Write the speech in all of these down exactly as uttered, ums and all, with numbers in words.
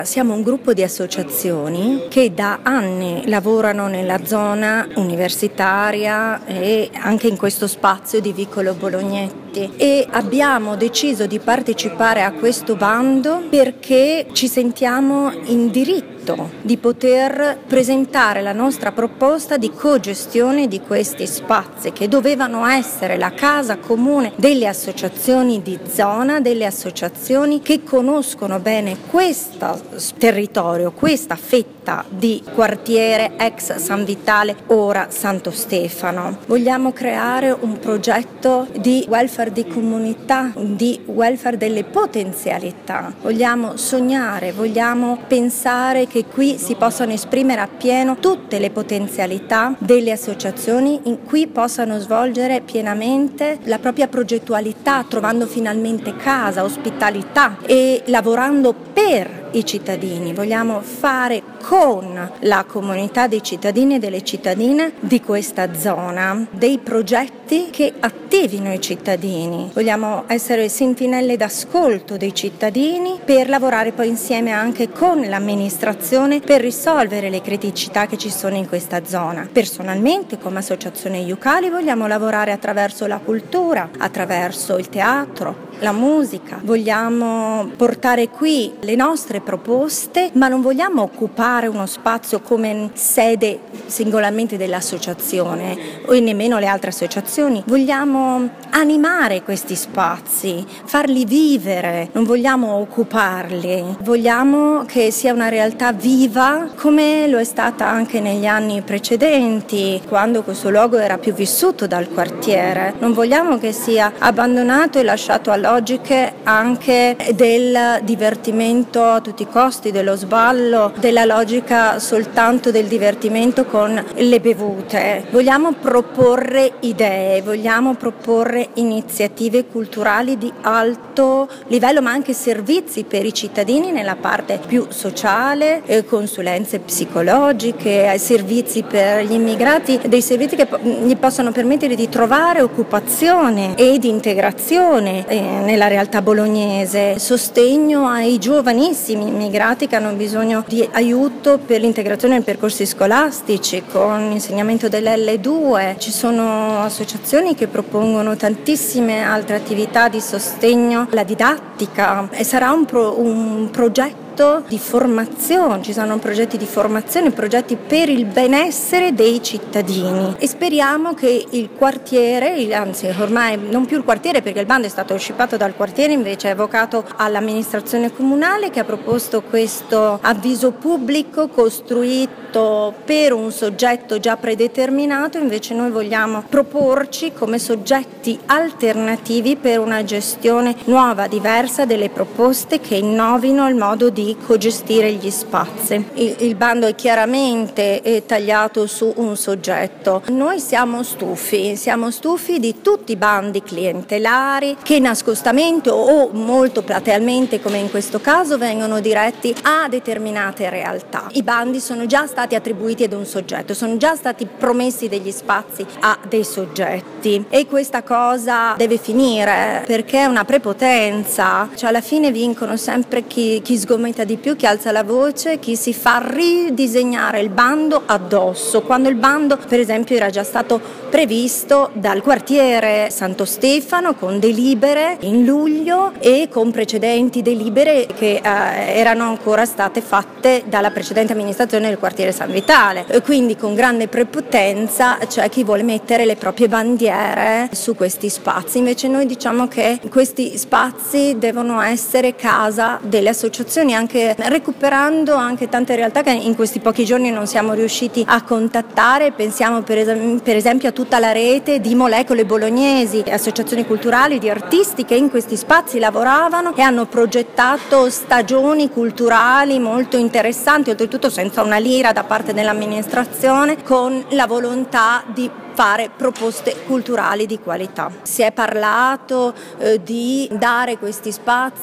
Siamo un gruppo di associazioni che da anni lavorano nella zona universitaria e anche in questo spazio di Vicolo Bolognetti, e abbiamo deciso di partecipare a questo bando perché ci sentiamo in diritto di poter presentare la nostra proposta di cogestione di questi spazi che dovevano essere la casa comune delle associazioni di zona, delle associazioni che conoscono bene questo territorio, questa fetta di quartiere ex San Vitale, ora Santo Stefano. Vogliamo creare un progetto di welfare di comunità, di welfare delle potenzialità. Vogliamo sognare, vogliamo pensare che qui si possano esprimere appieno tutte le potenzialità delle associazioni, in cui possano svolgere pienamente la propria progettualità, trovando finalmente casa, ospitalità e lavorando per i cittadini. Vogliamo fare con la comunità dei cittadini e delle cittadine di questa zona dei progetti che attivino i cittadini. Vogliamo essere sentinelle d'ascolto dei cittadini per lavorare poi insieme anche con l'amministrazione per risolvere le criticità che ci sono in questa zona. Personalmente, come associazione Iucali, vogliamo lavorare attraverso la cultura, attraverso il teatro, la musica. Vogliamo portare qui le nostre proposte, ma non vogliamo occupare uno spazio come sede singolarmente dell'associazione o nemmeno le altre associazioni. Vogliamo animare questi spazi, farli vivere, non vogliamo occuparli. Vogliamo che sia una realtà viva come lo è stata anche negli anni precedenti, quando questo luogo era più vissuto dal quartiere. Non vogliamo che sia abbandonato e lasciato a logiche anche del divertimento a tutti i costi, dello sballo, della logica soltanto del divertimento con le bevute. Vogliamo proporre idee, vogliamo proporre iniziative culturali di alto livello, ma anche servizi per i cittadini nella parte più sociale, eh, consulenze psicologiche, servizi per gli immigrati, dei servizi che gli possono permettere di trovare occupazione e di integrazione eh, nella realtà bolognese, sostegno ai giovanissimi immigrati che hanno bisogno di aiuto per l'integrazione nei percorsi scolastici con l'insegnamento dell'elle due. Ci sono associazioni che propongono tantissime altre attività di sostegno alla didattica e sarà un, pro, un progetto di formazione, ci saranno progetti di formazione, progetti per il benessere dei cittadini, e speriamo che il quartiere, anzi ormai non più il quartiere perché il bando è stato scippato dal quartiere, invece è evocato all'amministrazione comunale che ha proposto questo avviso pubblico costruito per un soggetto già predeterminato. Invece noi vogliamo proporci come soggetti alternativi per una gestione nuova, diversa delle proposte che innovino il modo di cogestire gli spazi. Il, il bando è chiaramente è tagliato su un soggetto. Noi siamo stufi, siamo stufi di tutti i bandi clientelari che nascostamente o molto platealmente, come in questo caso, vengono diretti a determinate realtà. I bandi sono già stati attribuiti ad un soggetto, sono già stati promessi degli spazi a dei soggetti, e questa cosa deve finire perché è una prepotenza, cioè alla fine vincono sempre chi, chi sgomenta di più, chi alza la voce, chi si fa ridisegnare il bando addosso, quando il bando per esempio era già stato previsto dal quartiere Santo Stefano con delibere in luglio e con precedenti delibere che eh, erano ancora state fatte dalla precedente amministrazione del quartiere San Vitale. E quindi con grande prepotenza c'è chi vuole mettere le proprie bandiere su questi spazi. Invece noi diciamo che questi spazi devono essere casa delle associazioni, anche recuperando anche tante realtà che in questi pochi giorni non siamo riusciti a contattare. Pensiamo per, es- per esempio a tutta la rete di molecole bolognesi, associazioni culturali, di artisti che in questi spazi lavoravano e hanno progettato stagioni culturali molto interessanti, oltretutto senza una lira da parte dell'amministrazione, con la volontà di fare proposte culturali di qualità. Si è parlato eh, di dare questi spazi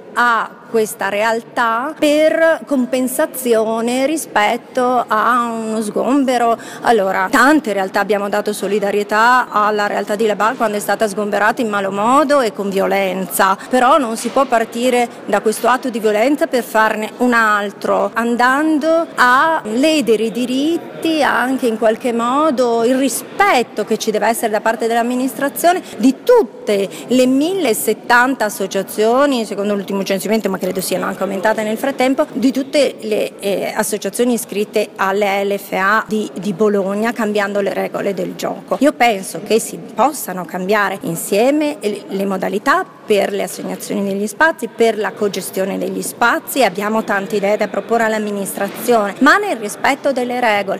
a questa realtà per compensazione rispetto a uno sgombero. Allora, tante realtà abbiamo dato solidarietà alla realtà di Labar quando è stata sgomberata in malo modo e con violenza, però non si può partire da questo atto di violenza per farne un altro, andando a ledere i diritti, anche in qualche modo il rispetto che ci deve essere da parte dell'amministrazione di tutte le millesettanta associazioni, secondo l'ultimo censimento, ma credo siano anche aumentate nel frattempo, di tutte le eh, associazioni iscritte alle L F A di, di Bologna, cambiando le regole del gioco. Io penso che si possano cambiare insieme le, le modalità per le assegnazioni degli spazi, per la cogestione degli spazi, abbiamo tante idee da proporre all'amministrazione, ma nel rispetto delle regole.